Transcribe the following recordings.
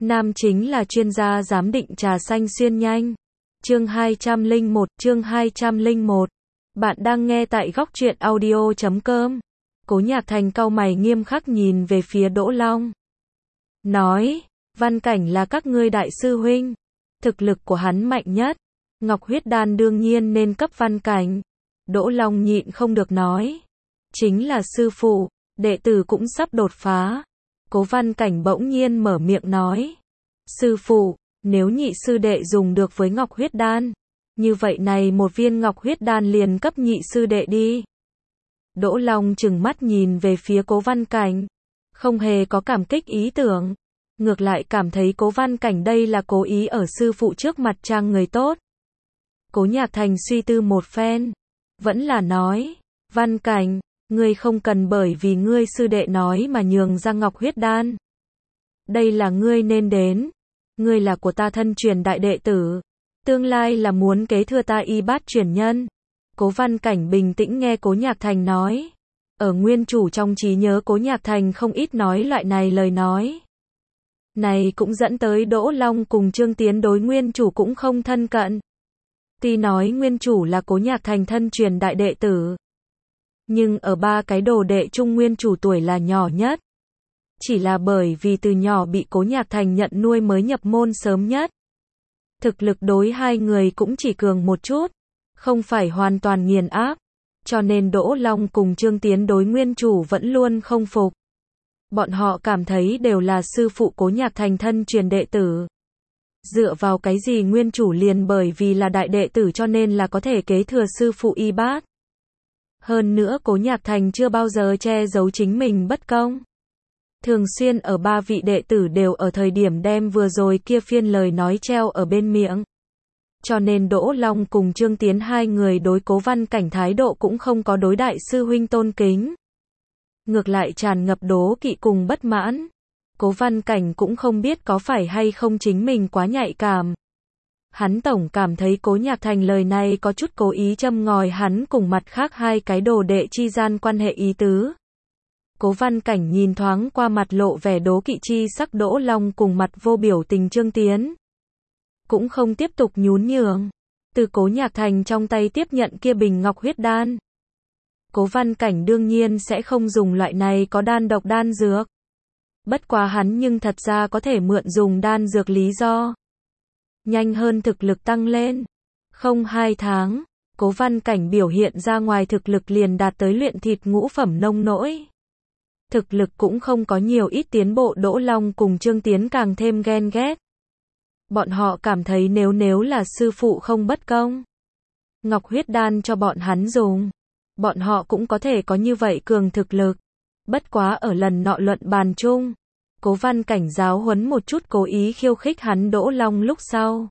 Nam chính là chuyên gia giám định trà xanh xuyên nhanh. Chương 201. Bạn đang nghe tại góc truyện audio.com. Cố Nhạc Thành cau mày nghiêm khắc nhìn về phía Đỗ Long. Nói, Văn Cảnh là các ngươi đại sư huynh. Thực lực của hắn mạnh nhất. Ngọc huyết đan đương nhiên nên cấp Văn Cảnh. Đỗ Long nhịn không được nói. Chính là sư phụ, đệ tử cũng sắp đột phá. Cố Văn Cảnh bỗng nhiên mở miệng nói. Sư phụ, nếu nhị sư đệ dùng được với Ngọc huyết đan, như vậy này một viên Ngọc huyết đan liền cấp nhị sư đệ đi. Đỗ Long trừng mắt nhìn về phía Cố Văn Cảnh, không hề có cảm kích ý tưởng, ngược lại cảm thấy Cố Văn Cảnh đây là cố ý ở sư phụ trước mặt trang người tốt. Cố Nhạc Thành suy tư một phen, vẫn là nói, Văn Cảnh, ngươi không cần bởi vì ngươi sư đệ nói mà nhường ra Ngọc huyết đan. Đây là ngươi nên đến, ngươi là của ta thân truyền đại đệ tử, tương lai là muốn kế thừa ta y bát truyền nhân. Cố Văn Cảnh bình tĩnh nghe Cố Nhạc Thành nói. Ở nguyên chủ trong trí nhớ Cố Nhạc Thành không ít nói loại này lời nói. Này cũng dẫn tới Đỗ Long cùng Trương Tiến đối nguyên chủ cũng không thân cận. Tuy nói nguyên chủ là Cố Nhạc Thành thân truyền đại đệ tử, nhưng ở ba cái đồ đệ chung nguyên chủ tuổi là nhỏ nhất. Chỉ là bởi vì từ nhỏ bị Cố Nhạc Thành nhận nuôi mới nhập môn sớm nhất. Thực lực đối hai người cũng chỉ cường một chút, không phải hoàn toàn nghiền áp, cho nên Đỗ Long cùng Trương Tiến đối nguyên chủ vẫn luôn không phục. Bọn họ cảm thấy đều là sư phụ Cố Nhạc Thành thân truyền đệ tử. Dựa vào cái gì nguyên chủ liền bởi vì là đại đệ tử cho nên là có thể kế thừa sư phụ y bát. Hơn nữa Cố Nhạc Thành chưa bao giờ che giấu chính mình bất công. Thường xuyên ở ba vị đệ tử đều ở thời điểm đem vừa rồi kia phiên lời nói treo ở bên miệng. Cho nên Đỗ Long cùng Trương Tiến hai người đối Cố Văn Cảnh thái độ cũng không có đối đại sư huynh tôn kính. Ngược lại tràn ngập đố kỵ cùng bất mãn. Cố Văn Cảnh cũng không biết có phải hay không chính mình quá nhạy cảm. Hắn tổng cảm thấy Cố Nhạc Thành lời này có chút cố ý châm ngòi hắn cùng mặt khác hai cái đồ đệ chi gian quan hệ ý tứ. Cố Văn Cảnh nhìn thoáng qua mặt lộ vẻ đố kỵ chi sắc Đỗ Long cùng mặt vô biểu tình Trương Tiến. Cũng không tiếp tục nhún nhường. Từ Cố Nhạc Thành trong tay tiếp nhận kia bình Ngọc huyết đan. Cố Văn Cảnh đương nhiên sẽ không dùng loại này có đan độc đan dược. Bất quá hắn nhưng thật ra có thể mượn dùng đan dược lý do. Nhanh hơn thực lực tăng lên. Không 2 tháng, Cố Văn Cảnh biểu hiện ra ngoài thực lực liền đạt tới luyện thịt ngũ phẩm nông nỗi. Thực lực cũng không có nhiều ít tiến bộ Đỗ Long cùng Trương Tiến càng thêm ghen ghét. Bọn họ cảm thấy nếu là sư phụ không bất công, Ngọc huyết đan cho bọn hắn dùng, bọn họ cũng có thể có như vậy cường thực lực. Bất quá ở lần nọ luận bàn chung, Cố Văn Cảnh giáo huấn một chút cố ý khiêu khích hắn Đỗ Long lúc sau.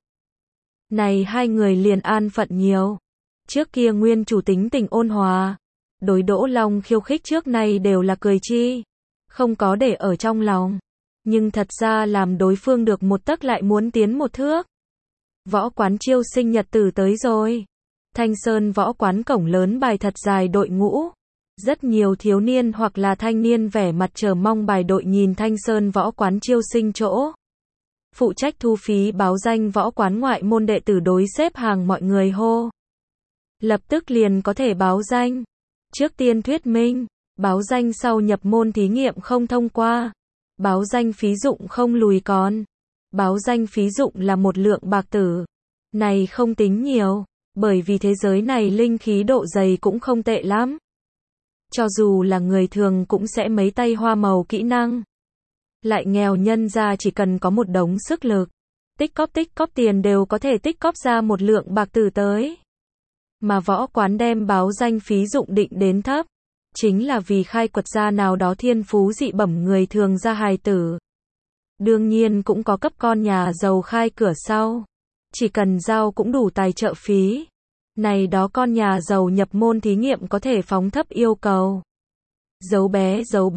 Này hai người liền an phận nhiều. Trước kia nguyên chủ tính tình ôn hòa, đối Đỗ Long khiêu khích trước nay đều là cười chi, không có để ở trong lòng. Nhưng thật ra làm đối phương được một tấc lại muốn tiến một thước. Võ quán chiêu sinh nhật tử tới rồi. Thanh Sơn võ quán cổng lớn bài thật dài đội ngũ. Rất nhiều thiếu niên hoặc là thanh niên vẻ mặt chờ mong bài đội nhìn Thanh Sơn võ quán chiêu sinh chỗ. Phụ trách thu phí báo danh võ quán ngoại môn đệ tử đối xếp hàng mọi người hô. Lập tức liền có thể báo danh. Trước tiên thuyết minh, báo danh sau nhập môn thí nghiệm không thông qua. Báo danh phí dụng không lùi còn. Báo danh phí dụng là 1 lượng bạc tử. Này không tính nhiều, bởi vì thế giới này linh khí độ dày cũng không tệ lắm. Cho dù là người thường cũng sẽ mấy tay hoa màu kỹ năng. Lại nghèo nhân ra chỉ cần có một đống sức lực. Tích cóp tiền đều có thể tích cóp ra 1 lượng bạc tử tới. Mà võ quán đem báo danh phí dụng định đến thấp. Chính là vì khai quật ra nào đó thiên phú dị bẩm người thường ra hài tử. Đương nhiên cũng có cấp con nhà giàu khai cửa sau. Chỉ cần giao cũng đủ tài trợ phí. Này đó con nhà giàu nhập môn thí nghiệm có thể phóng thấp yêu cầu. Dấu bé.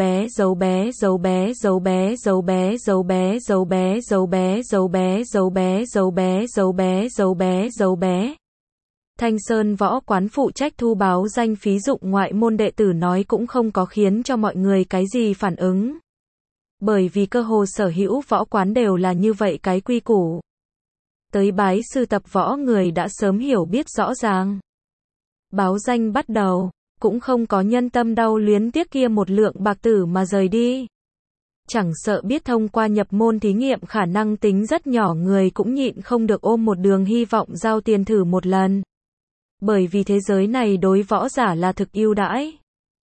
Thanh Sơn võ quán phụ trách thu báo danh phí dụng ngoại môn đệ tử nói cũng không có khiến cho mọi người cái gì phản ứng. Bởi vì cơ hồ sở hữu võ quán đều là như vậy cái quy củ. Tới bái sư tập võ người đã sớm hiểu biết rõ ràng. Báo danh bắt đầu, cũng không có nhân tâm đau luyến tiếc kia một lượng bạc tử mà rời đi. Chẳng sợ biết thông qua nhập môn thí nghiệm khả năng tính rất nhỏ người cũng nhịn không được ôm một đường hy vọng giao tiền thử một lần. Bởi vì thế giới này đối võ giả là thực ưu đãi.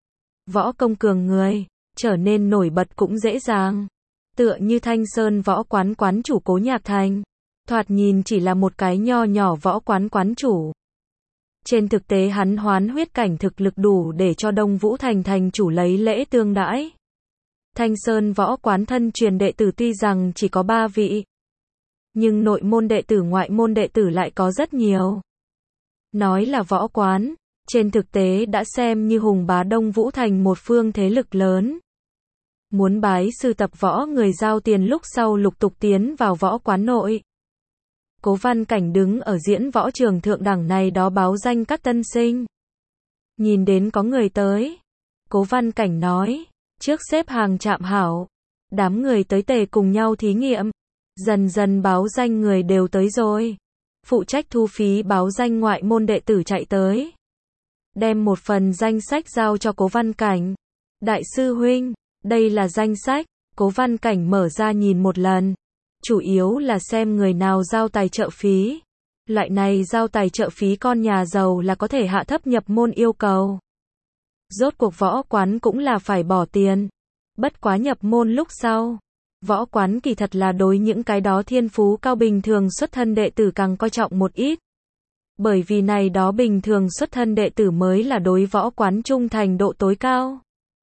Võ công cường người, trở nên nổi bật cũng dễ dàng. Tựa như Thanh Sơn võ quán quán chủ Cố Nhạc Thành. Thoạt nhìn chỉ là một cái nho nhỏ võ quán quán chủ. Trên thực tế hắn hoán huyết cảnh thực lực đủ để cho Đông Vũ Thành thành chủ lấy lễ tương đãi. Thanh Sơn võ quán thân truyền đệ tử tuy rằng chỉ có 3 vị. Nhưng nội môn đệ tử ngoại môn đệ tử lại có rất nhiều. Nói là võ quán, trên thực tế đã xem như hùng bá Đông Vũ Thành một phương thế lực lớn. Muốn bái sư tập võ người giao tiền lúc sau lục tục tiến vào võ quán nội. Cố Văn Cảnh đứng ở diễn võ trường thượng đẳng này đó báo danh các tân sinh. Nhìn đến có người tới. Cố Văn Cảnh nói, trước xếp hàng chạm hảo. Đám người tới tề cùng nhau thí nghiệm. Dần dần báo danh người đều tới rồi. Phụ trách thu phí báo danh ngoại môn đệ tử chạy tới. Đem một phần danh sách giao cho Cố Văn Cảnh. Đại sư huynh, đây là danh sách. Cố Văn Cảnh mở ra nhìn một lần. Chủ yếu là xem người nào giao tài trợ phí. Loại này giao tài trợ phí con nhà giàu là có thể hạ thấp nhập môn yêu cầu. Rốt cuộc võ quán cũng là phải bỏ tiền. Bất quá nhập môn lúc sau. Võ quán kỳ thật là đối những cái đó thiên phú cao bình thường xuất thân đệ tử càng coi trọng một ít. Bởi vì này đó bình thường xuất thân đệ tử mới là đối võ quán trung thành độ tối cao.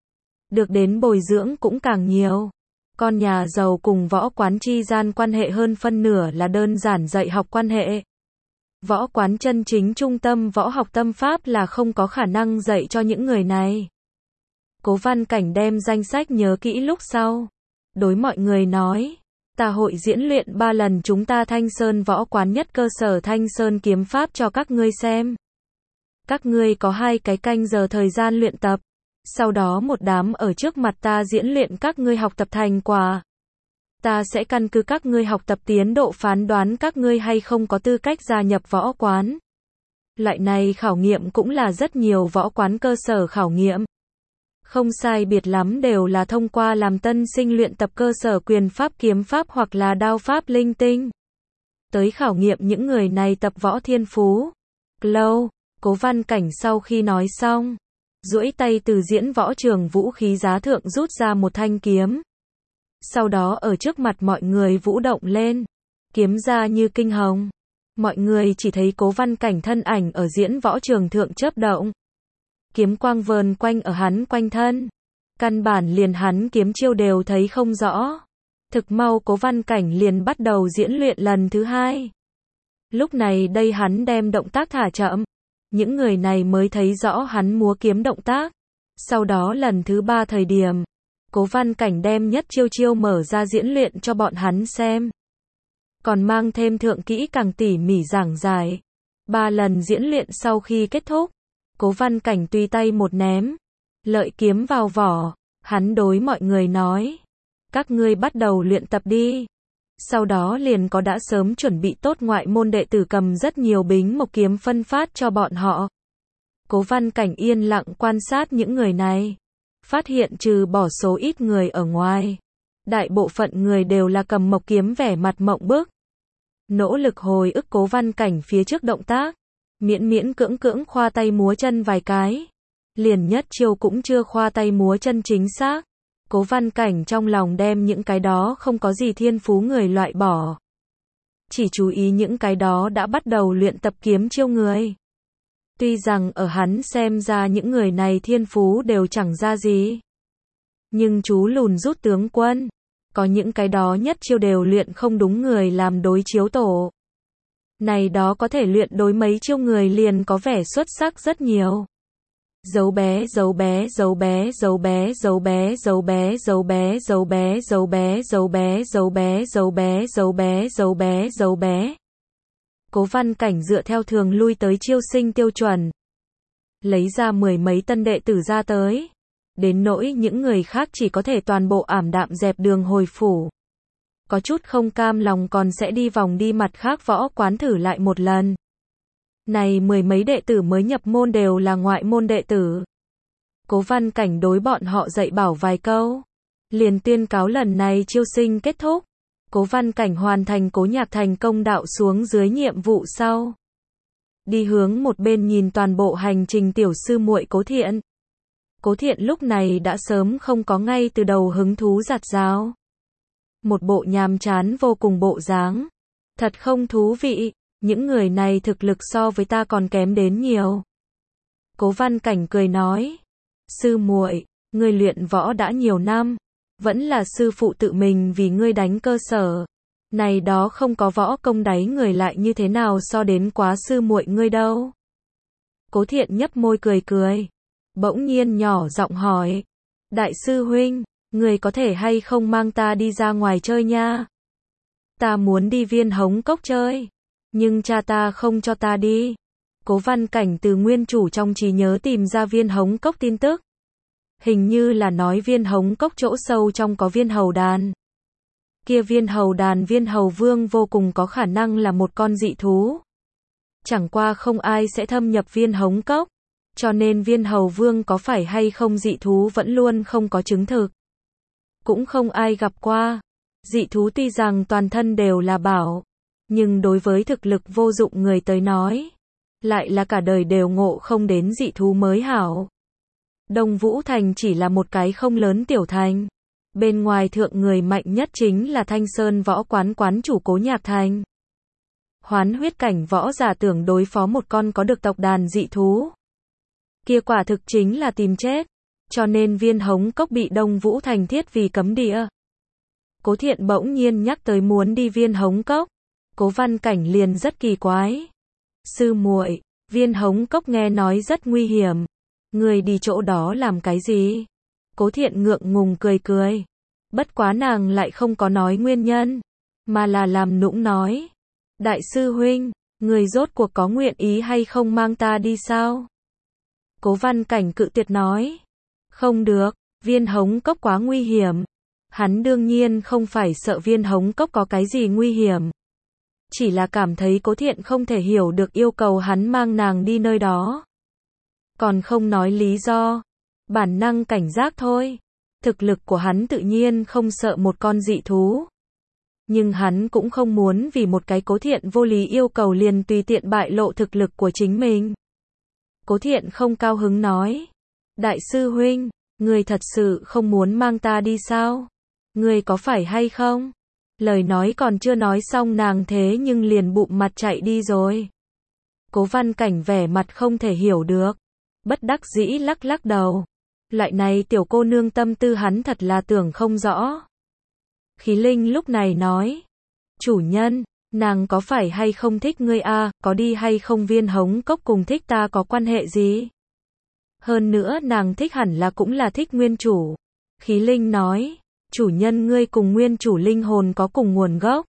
Được đến bồi dưỡng cũng càng nhiều. Con nhà giàu cùng võ quán chi gian quan hệ hơn phân nửa là đơn giản dạy học quan hệ. Võ quán chân chính trung tâm võ học tâm pháp là không có khả năng dạy cho những người này. Cố Văn Cảnh đem danh sách nhớ kỹ lúc sau. Đối mọi người nói, ta hội diễn luyện 3 lần chúng ta Thanh Sơn võ quán nhất cơ sở Thanh Sơn kiếm pháp cho các ngươi xem. Các ngươi có 2 cái canh giờ thời gian luyện tập. Sau đó một đám ở trước mặt ta diễn luyện các ngươi học tập thành quả. Ta sẽ căn cứ các ngươi học tập tiến độ phán đoán các ngươi hay không có tư cách gia nhập võ quán. Loại này khảo nghiệm cũng là rất nhiều võ quán cơ sở khảo nghiệm. Không sai biệt lắm đều là thông qua làm tân sinh luyện tập cơ sở quyền pháp kiếm pháp hoặc là đao pháp linh tinh. Tới khảo nghiệm những người này tập võ thiên phú. Lâu, Cố Văn Cảnh sau khi nói xong. Duỗi tay từ diễn võ trường vũ khí giá thượng rút ra một thanh kiếm. Sau đó ở trước mặt mọi người vũ động lên. Kiếm ra như kinh hồng. Mọi người chỉ thấy Cố Văn Cảnh thân ảnh ở diễn võ trường thượng chớp động. Kiếm quang vờn quanh ở hắn quanh thân. Căn bản liền hắn kiếm chiêu đều thấy không rõ. Thực mau Cố Văn Cảnh liền bắt đầu diễn luyện lần thứ 2. Lúc này đây hắn đem động tác thả chậm. Những người này mới thấy rõ hắn múa kiếm động tác. Sau đó lần thứ 3 thời điểm, Cố Văn Cảnh đem nhất chiêu chiêu mở ra diễn luyện cho bọn hắn xem. Còn mang thêm thượng kỹ càng tỉ mỉ giảng giải. 3 lần diễn luyện sau khi kết thúc, Cố Văn Cảnh tùy tay một ném, lợi kiếm vào vỏ, hắn đối mọi người nói, các ngươi bắt đầu luyện tập đi. Sau đó liền có đã sớm chuẩn bị tốt ngoại môn đệ tử cầm rất nhiều bính mộc kiếm phân phát cho bọn họ. Cố Văn Cảnh yên lặng quan sát những người này, phát hiện trừ bỏ số ít người ở ngoài, đại bộ phận người đều là cầm mộc kiếm vẻ mặt mộng bức. Nỗ lực hồi ức Cố Văn Cảnh phía trước động tác, miễn miễn cưỡng cưỡng khoa tay múa chân vài cái, liền nhất chiêu cũng chưa khoa tay múa chân chính xác. Cố Văn Cảnh trong lòng đem những cái đó không có gì thiên phú người loại bỏ. Chỉ chú ý những cái đó đã bắt đầu luyện tập kiếm chiêu người. Tuy rằng ở hắn xem ra những người này thiên phú đều chẳng ra gì. Nhưng chú lùn rút tướng quân. Có những cái đó nhất chiêu đều luyện không đúng người làm đối chiếu tổ. Này đó có thể luyện đối mấy chiêu người liền có vẻ xuất sắc rất nhiều. Dấu bé dấu bé dấu bé dấu bé dấu bé dấu bé dấu bé dấu bé dấu bé dấu bé dấu bé dấu bé dấu bé dấu bé dấu bé. Cố Văn Cảnh dựa theo thường lui tới chiêu sinh tiêu chuẩn, lấy ra 10 mấy tân đệ tử ra tới, đến nỗi những người khác chỉ có thể toàn bộ ảm đạm dẹp đường hồi phủ. Có chút không cam lòng còn sẽ đi vòng đi mặt khác võ quán thử lại một lần. Này mười mấy đệ tử mới nhập môn đều là ngoại môn đệ tử. Cố Văn Cảnh đối bọn họ dạy bảo vài câu, liền tuyên cáo lần này chiêu sinh kết thúc. Cố Văn Cảnh hoàn thành Cố Nhạc Thành công đạo xuống dưới nhiệm vụ sau, đi hướng một bên nhìn toàn bộ hành trình tiểu sư muội Cố Thiện. Cố Thiện lúc này đã sớm không có ngay từ đầu hứng thú giặt rào. Một bộ nhàm chán vô cùng bộ dáng. Thật không thú vị, những người này thực lực so với ta còn kém đến nhiều. Cố Văn Cảnh cười nói, sư muội, ngươi luyện võ đã nhiều năm, vẫn là sư phụ tự mình vì ngươi đánh cơ sở. Này đó không có võ công đáy người lại như thế nào so đến quá sư muội ngươi đâu. Cố Thiện nhấp môi cười cười, bỗng nhiên nhỏ giọng hỏi, đại sư huynh, người có thể hay không mang ta đi ra ngoài chơi nha? Ta muốn đi Viên Hống Cốc chơi, nhưng cha ta không cho ta đi. Cố Văn Cảnh từ nguyên chủ trong trí nhớ tìm ra Viên Hống Cốc tin tức. Hình như là nói Viên Hống Cốc chỗ sâu trong có viên hầu đàn. Kia viên hầu đàn viên hầu vương vô cùng có khả năng là một con dị thú. Chẳng qua không ai sẽ thâm nhập Viên Hống Cốc, cho nên viên hầu vương có phải hay không dị thú vẫn luôn không có chứng thực. Cũng không ai gặp qua. Dị thú tuy rằng toàn thân đều là bảo, nhưng đối với thực lực vô dụng người tới nói, lại là cả đời đều ngộ không đến dị thú mới hảo. Đông Vũ Thành chỉ là một cái không lớn tiểu thành. Bên ngoài thượng người mạnh nhất chính là Thanh Sơn võ quán quán chủ Cố Nhạc Thành. Hoán huyết cảnh võ giả tưởng đối phó một con có được tộc đàn dị thú, kia quả thực chính là tìm chết. Cho nên Viên Hống Cốc bị Đông Vũ Thành thiết vì cấm địa. Cố Thiện bỗng nhiên nhắc tới muốn đi Viên Hống Cốc. Cố Văn Cảnh liền rất kỳ quái. Sư muội, Viên Hống Cốc nghe nói rất nguy hiểm. Người đi chỗ đó làm cái gì? Cố Thiện ngượng ngùng cười cười. Bất quá nàng lại không có nói nguyên nhân, mà là làm nũng nói. Đại sư huynh, người rốt cuộc có nguyện ý hay không mang ta đi sao? Cố Văn Cảnh cự tuyệt nói. Không được, Viên Hống Cốc quá nguy hiểm. Hắn đương nhiên không phải sợ Viên Hống Cốc có cái gì nguy hiểm. Chỉ là cảm thấy Cố Thiện không thể hiểu được yêu cầu hắn mang nàng đi nơi đó. Còn không nói lý do. Bản năng cảnh giác thôi. Thực lực của hắn tự nhiên không sợ một con dị thú. Nhưng hắn cũng không muốn vì một cái Cố Thiện vô lý yêu cầu liền tùy tiện bại lộ thực lực của chính mình. Cố Thiện không cao hứng nói. Đại sư huynh, người thật sự không muốn mang ta đi sao? Người có phải hay không? Lời nói còn chưa nói xong nàng thế nhưng liền bụng mặt chạy đi rồi. Cố Văn Cảnh vẻ mặt không thể hiểu được. Bất đắc dĩ lắc lắc đầu. Loại này tiểu cô nương tâm tư hắn thật là tưởng không rõ. Khí Linh lúc này nói. Chủ nhân, nàng có phải hay không thích ngươi a? Có đi hay không Viên Hống Cốc cùng thích ta có quan hệ gì? Hơn nữa nàng thích hẳn là cũng là thích nguyên chủ. Khí Linh nói. Chủ nhân ngươi cùng nguyên chủ linh hồn có cùng nguồn gốc.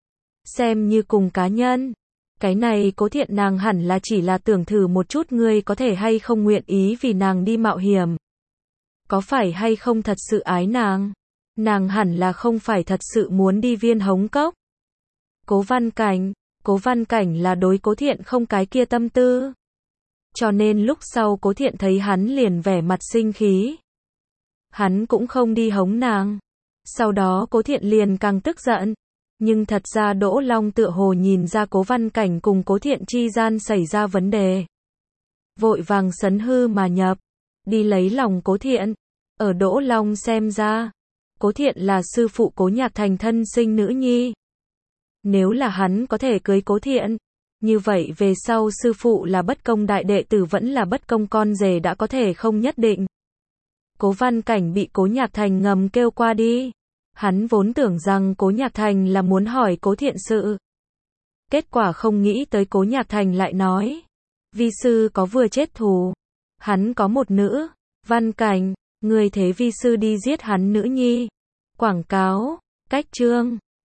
Xem như cùng cá nhân. Cái này Cố Thiện nàng hẳn là chỉ là tưởng thử một chút ngươi có thể hay không nguyện ý vì nàng đi mạo hiểm. Có phải hay không thật sự ái nàng? Nàng hẳn là không phải thật sự muốn đi Viên Hống Cốc. Cố Văn Cảnh là đối Cố Thiện không cái kia tâm tư. Cho nên lúc sau Cố Thiện thấy hắn liền vẻ mặt sinh khí. Hắn cũng không đi hống nàng. Sau đó Cố Thiện liền càng tức giận. Nhưng thật ra Đỗ Long tựa hồ nhìn ra Cố Văn Cảnh cùng Cố Thiện chi gian xảy ra vấn đề. Vội vàng sấn hư mà nhập. Đi lấy lòng Cố Thiện. Ở Đỗ Long xem ra, Cố Thiện là sư phụ Cố Nhạc Thành thân sinh nữ nhi. Nếu là hắn có thể cưới Cố Thiện, như vậy về sau sư phụ là bất công đại đệ tử vẫn là bất công con rể đã có thể không nhất định. Cố Văn Cảnh bị Cố Nhạc Thành ngầm kêu qua đi. Hắn vốn tưởng rằng Cố Nhạc Thành là muốn hỏi Cố Thiện sự. Kết quả không nghĩ tới Cố Nhạc Thành lại nói. Vi sư có vừa chết thù. Hắn có một nữ. Văn Cảnh, người thế vi sư đi giết hắn nữ nhi. Quảng cáo, cách chương.